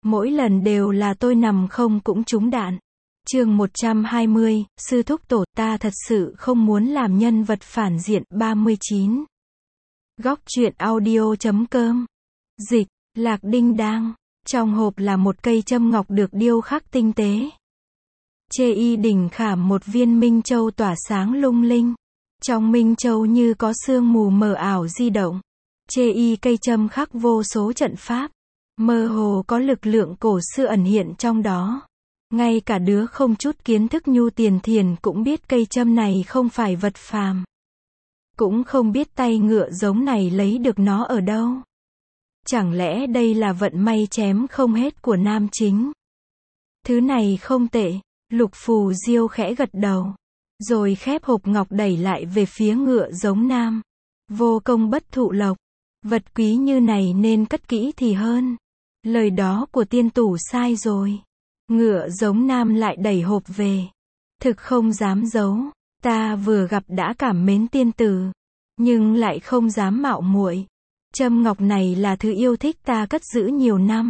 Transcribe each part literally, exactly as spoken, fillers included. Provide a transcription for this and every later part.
Mỗi lần đều là tôi nằm không cũng trúng đạn. Chương một trăm hai mươi, sư thúc tổ, ta thật sự không muốn làm nhân vật phản diện. ba mươi chín. Góc truyện audio chấm com. Dịch, Lạc Đinh Đang. Trong hộp là một cây châm ngọc được điêu khắc tinh tế. Chê y đỉnh khảm một viên minh châu tỏa sáng lung linh. Trong minh châu như có sương mù mờ ảo di động. Chê y cây châm khắc vô số trận pháp. Mơ hồ có lực lượng cổ xưa ẩn hiện trong đó. Ngay cả đứa không chút kiến thức nhu tiền thiền cũng biết cây châm này không phải vật phàm. Cũng không biết tay ngựa giống này lấy được nó ở đâu. Chẳng lẽ đây là vận may chém không hết của nam chính? Thứ này không tệ. Lục Phù Diêu khẽ gật đầu. Rồi khép hộp ngọc đẩy lại về phía ngựa giống nam. Vô công bất thụ lộc. Vật quý như này nên cất kỹ thì hơn. Lời đó của tiên tủ sai rồi. Ngựa giống nam lại đẩy hộp về. Thực không dám giấu. Ta vừa gặp đã cảm mến tiên tử. Nhưng lại không dám mạo muội. Châm ngọc này là thứ yêu thích ta cất giữ nhiều năm.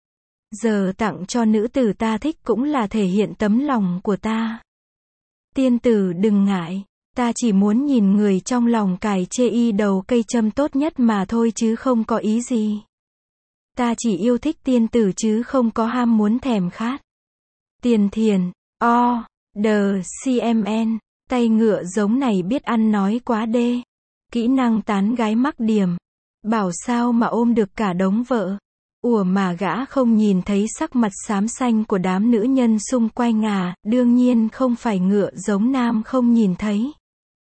Giờ tặng cho nữ tử ta thích cũng là thể hiện tấm lòng của ta. Tiên tử đừng ngại. Ta chỉ muốn nhìn người trong lòng cài chê y đầu cây châm tốt nhất mà thôi chứ không có ý gì. Ta chỉ yêu thích tiên tử chứ không có ham muốn thèm khát. Tiền thiền, o, đờ, cmn, tay ngựa giống này biết ăn nói quá đê. Kỹ năng tán gái mắc điểm. Bảo sao mà ôm được cả đống vợ. Ủa mà gã không nhìn thấy sắc mặt xám xanh của đám nữ nhân xung quanh à, đương nhiên không phải ngựa giống nam không nhìn thấy.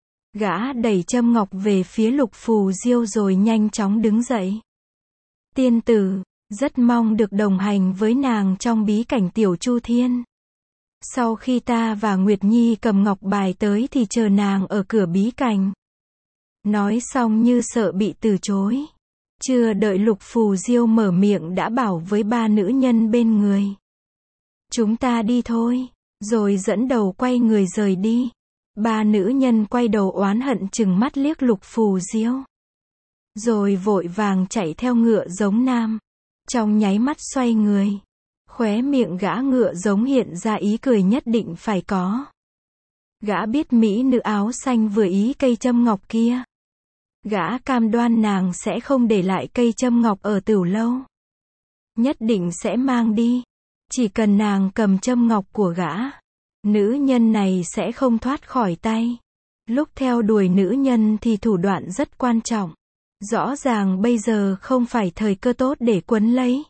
Gã đẩy châm ngọc về phía Lục Phù Diêu rồi nhanh chóng đứng dậy. Tiên tử, rất mong được đồng hành với nàng trong bí cảnh Tiểu Chu Thiên. Sau khi ta và Nguyệt Nhi cầm ngọc bài tới thì chờ nàng ở cửa bí cảnh. Nói xong như sợ bị từ chối. Chưa đợi Lục Phù Diêu mở miệng đã bảo với ba nữ nhân bên người. Chúng ta đi thôi. Rồi dẫn đầu quay người rời đi. Ba nữ nhân quay đầu oán hận chừng mắt liếc Lục Phù Diêu. Rồi vội vàng chạy theo ngựa giống nam. Trong nháy mắt xoay người. Khóe miệng gã ngựa giống hiện ra ý cười nhất định phải có. Gã biết mỹ nữ áo xanh vừa ý cây châm ngọc kia. Gã cam đoan nàng sẽ không để lại cây châm ngọc ở tửu lâu. Nhất định sẽ mang đi. Chỉ cần nàng cầm châm ngọc của gã. Nữ nhân này sẽ không thoát khỏi tay. Lúc theo đuổi nữ nhân thì thủ đoạn rất quan trọng. Rõ ràng bây giờ không phải thời cơ tốt để quấn lấy.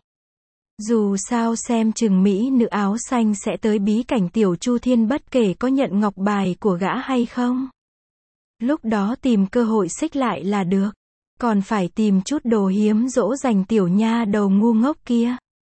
Dù sao xem chừng mỹ nữ áo xanh sẽ tới bí cảnh Tiểu Chu Thiên bất kể có nhận ngọc bài của gã hay không. Lúc đó tìm cơ hội xích lại là được. Còn phải tìm chút đồ hiếm dỗ dành tiểu nha đầu ngu ngốc kia.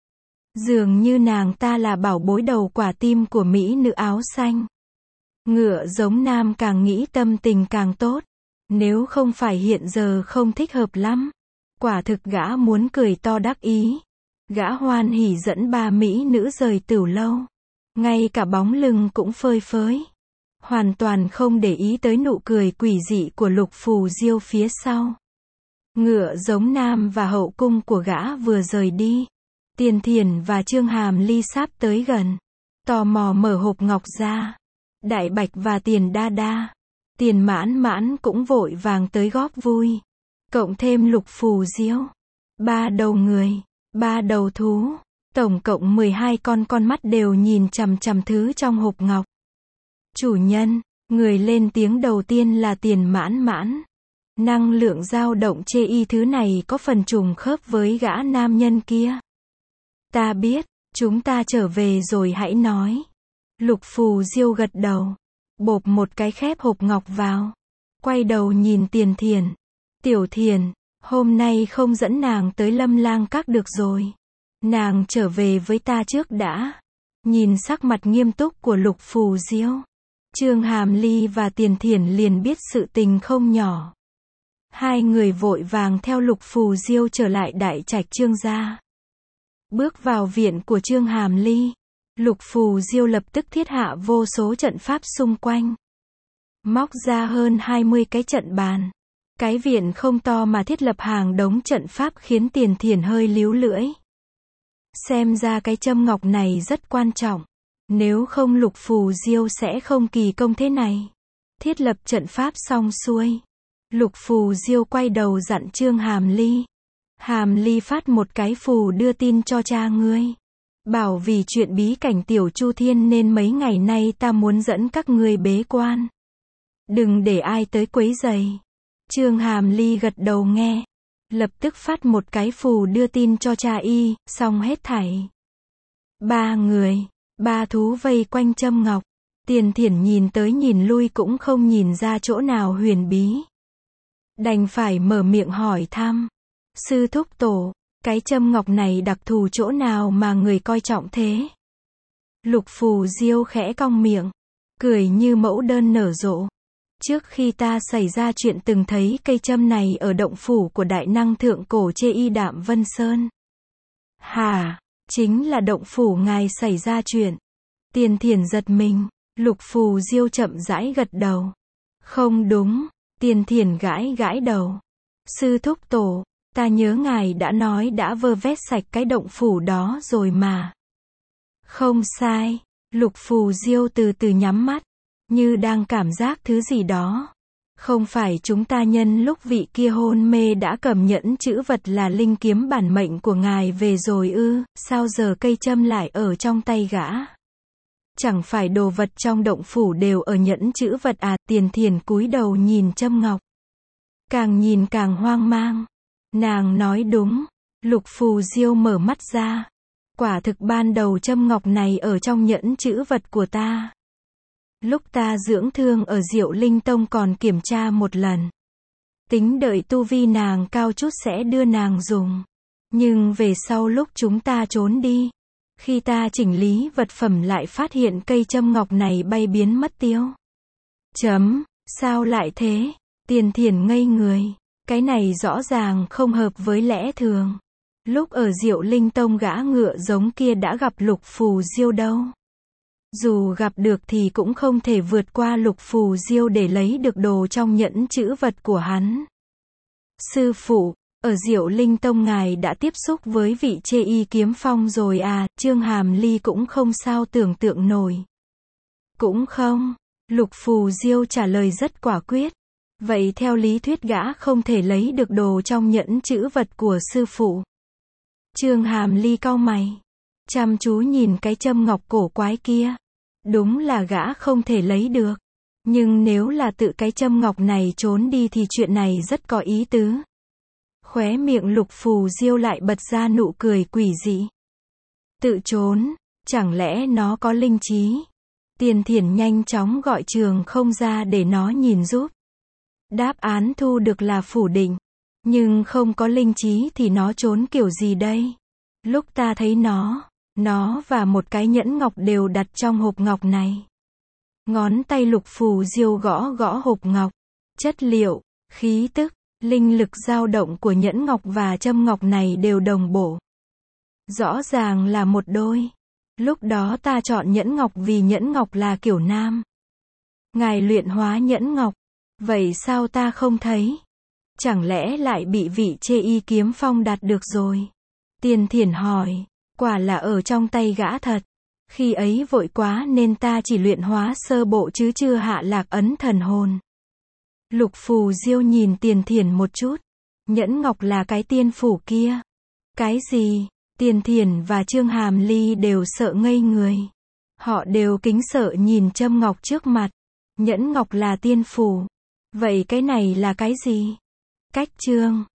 Dường như nàng ta là bảo bối đầu quả tim của mỹ nữ áo xanh. Ngựa giống nam càng nghĩ tâm tình càng tốt. Nếu không phải hiện giờ không thích hợp lắm. Quả thực gã muốn cười to đắc ý. Gã hoan hỉ dẫn ba mỹ nữ rời tửu lâu. Ngay cả bóng lưng cũng phơi phới. Hoàn toàn không để ý tới nụ cười quỷ dị của Lục Phù Diêu phía sau. Ngựa giống nam và hậu cung của gã vừa rời đi. Tiền Thiền và Trương Hàm Ly sắp tới gần. Tò mò mở hộp ngọc ra. Đại Bạch và Tiền Đa Đa. Tiền Mãn Mãn cũng vội vàng tới góp vui. Cộng thêm Lục Phù Diêu. Ba đầu người. Ba đầu thú. Tổng cộng mười hai con con mắt đều nhìn chằm chằm thứ trong hộp ngọc. Chủ nhân, người lên tiếng đầu tiên là Tiền Mãn Mãn. Năng lượng dao động chê y thứ này có phần trùng khớp với gã nam nhân kia. Ta biết, chúng ta trở về rồi hãy nói. Lục Phù Diêu gật đầu. Bộp một cái khép hộp ngọc vào. Quay đầu nhìn Tiền Thiền. Tiểu Thiền, hôm nay không dẫn nàng tới Lâm Lang Các được rồi. Nàng trở về với ta trước đã. Nhìn sắc mặt nghiêm túc của Lục Phù Diêu. Trương Hàm Ly và Tiền Thiền liền biết sự tình không nhỏ. Hai người vội vàng theo Lục Phù Diêu trở lại đại trạch Trương gia. Bước vào viện của Trương Hàm Ly. Lục Phù Diêu lập tức thiết hạ vô số trận pháp xung quanh. Móc ra hơn hai mươi cái trận bàn. Cái viện không to mà thiết lập hàng đống trận pháp khiến Tiền Thiền hơi líu lưỡi. Xem ra cái châm ngọc này rất quan trọng. Nếu không Lục Phù Diêu sẽ không kỳ công thế này. Thiết lập trận pháp xong xuôi. Lục Phù Diêu quay đầu dặn Trương Hàm Ly. Hàm Ly phát một cái phù đưa tin cho cha ngươi. Bảo vì chuyện bí cảnh Tiểu Chu Thiên nên mấy ngày nay ta muốn dẫn các ngươi bế quan. Đừng để ai tới quấy rầy. Trương Hàm Ly gật đầu nghe. Lập tức phát một cái phù đưa tin cho cha y, xong hết thảy. Ba người, ba thú vây quanh châm ngọc. Tiền Thiển nhìn tới nhìn lui cũng không nhìn ra chỗ nào huyền bí. Đành phải mở miệng hỏi thăm. Sư thúc tổ, cái châm ngọc này đặc thù chỗ nào mà người coi trọng thế? Lục Phù Diêu khẽ cong miệng, cười như mẫu đơn nở rộ. Trước khi ta xảy ra chuyện từng thấy cây châm này ở động phủ của đại năng thượng cổ Chê Y Đạm Vân Sơn. Hả, chính là động phủ ngài xảy ra chuyện. Tiền Thiển giật mình, Lục Phù Diêu chậm rãi gật đầu. Không đúng, Tiền Thiển gãi gãi đầu. Sư thúc tổ, ta nhớ ngài đã nói đã vơ vét sạch cái động phủ đó rồi mà. Không sai, Lục Phù Diêu từ từ nhắm mắt, như đang cảm giác thứ gì đó. Không phải chúng ta nhân lúc vị kia hôn mê đã cầm nhẫn chữ vật là linh kiếm bản mệnh của ngài về rồi ư, sao giờ cây châm lại ở trong tay gã? Chẳng phải đồ vật trong động phủ đều ở nhẫn chữ vật à? Tiền Thiển cúi đầu nhìn châm ngọc. Càng nhìn càng hoang mang. Nàng nói đúng. Lục Phù Diêu mở mắt ra. Quả thực ban đầu châm ngọc này ở trong nhẫn chữ vật của ta. Lúc ta dưỡng thương ở Diệu Linh Tông còn kiểm tra một lần. Tính đợi tu vi nàng cao chút sẽ đưa nàng dùng. Nhưng về sau lúc chúng ta trốn đi, khi ta chỉnh lý vật phẩm lại phát hiện cây châm ngọc này bay biến mất tiêu. Chấm, sao lại thế? Tiền Thiển ngây người. Cái này rõ ràng không hợp với lẽ thường. Lúc ở Diệu Linh Tông gã ngựa giống kia đã gặp Lục Phù Diêu đâu. Dù gặp được thì cũng không thể vượt qua Lục Phù Diêu để lấy được đồ trong nhẫn chữ vật của hắn. Sư phụ, ở Diệu Linh Tông ngài đã tiếp xúc với vị Chê Y Kiếm Phong rồi à? Trương Hàm Ly cũng không sao tưởng tượng nổi. Cũng không, Lục Phù Diêu trả lời rất quả quyết. Vậy theo lý thuyết gã không thể lấy được đồ trong nhẫn chữ vật của sư phụ. Trương Hàm Ly cau mày, chăm chú nhìn cái châm ngọc cổ quái kia. Đúng là gã không thể lấy được. Nhưng nếu là tự cái châm ngọc này trốn đi thì chuyện này rất có ý tứ. Khóe miệng Lục Phù Diêu lại bật ra nụ cười quỷ dị. Tự trốn, chẳng lẽ nó có linh trí? Tiền Thiển nhanh chóng gọi Trường Không ra để nó nhìn giúp. Đáp án thu được là phủ định. Nhưng không có linh trí thì nó trốn kiểu gì đây? Lúc ta thấy nó, nó và một cái nhẫn ngọc đều đặt trong hộp ngọc này. Ngón tay Lục Phù Diêu gõ gõ hộp ngọc. Chất liệu, khí tức, linh lực dao động của nhẫn ngọc và châm ngọc này đều đồng bộ. Rõ ràng là một đôi. Lúc đó ta chọn nhẫn ngọc vì nhẫn ngọc là kiểu nam. Ngài luyện hóa nhẫn ngọc. Vậy sao ta không thấy? Chẳng lẽ lại bị vị Chê Y Kiếm Phong đạt được rồi? Tiền Thiển hỏi. Quả là ở trong tay gã thật. Khi ấy vội quá nên ta chỉ luyện hóa sơ bộ chứ chưa hạ lạc ấn thần hồn. Lục Phù Diêu nhìn Tiền Thiển một chút. Nhẫn ngọc là cái tiên phủ kia. Cái gì? Tiền Thiển và Trương Hàm Ly đều sợ ngây người. Họ đều kính sợ nhìn châm ngọc trước mặt. Nhẫn ngọc là tiên phủ. Vậy cái này là cái gì? Cách chương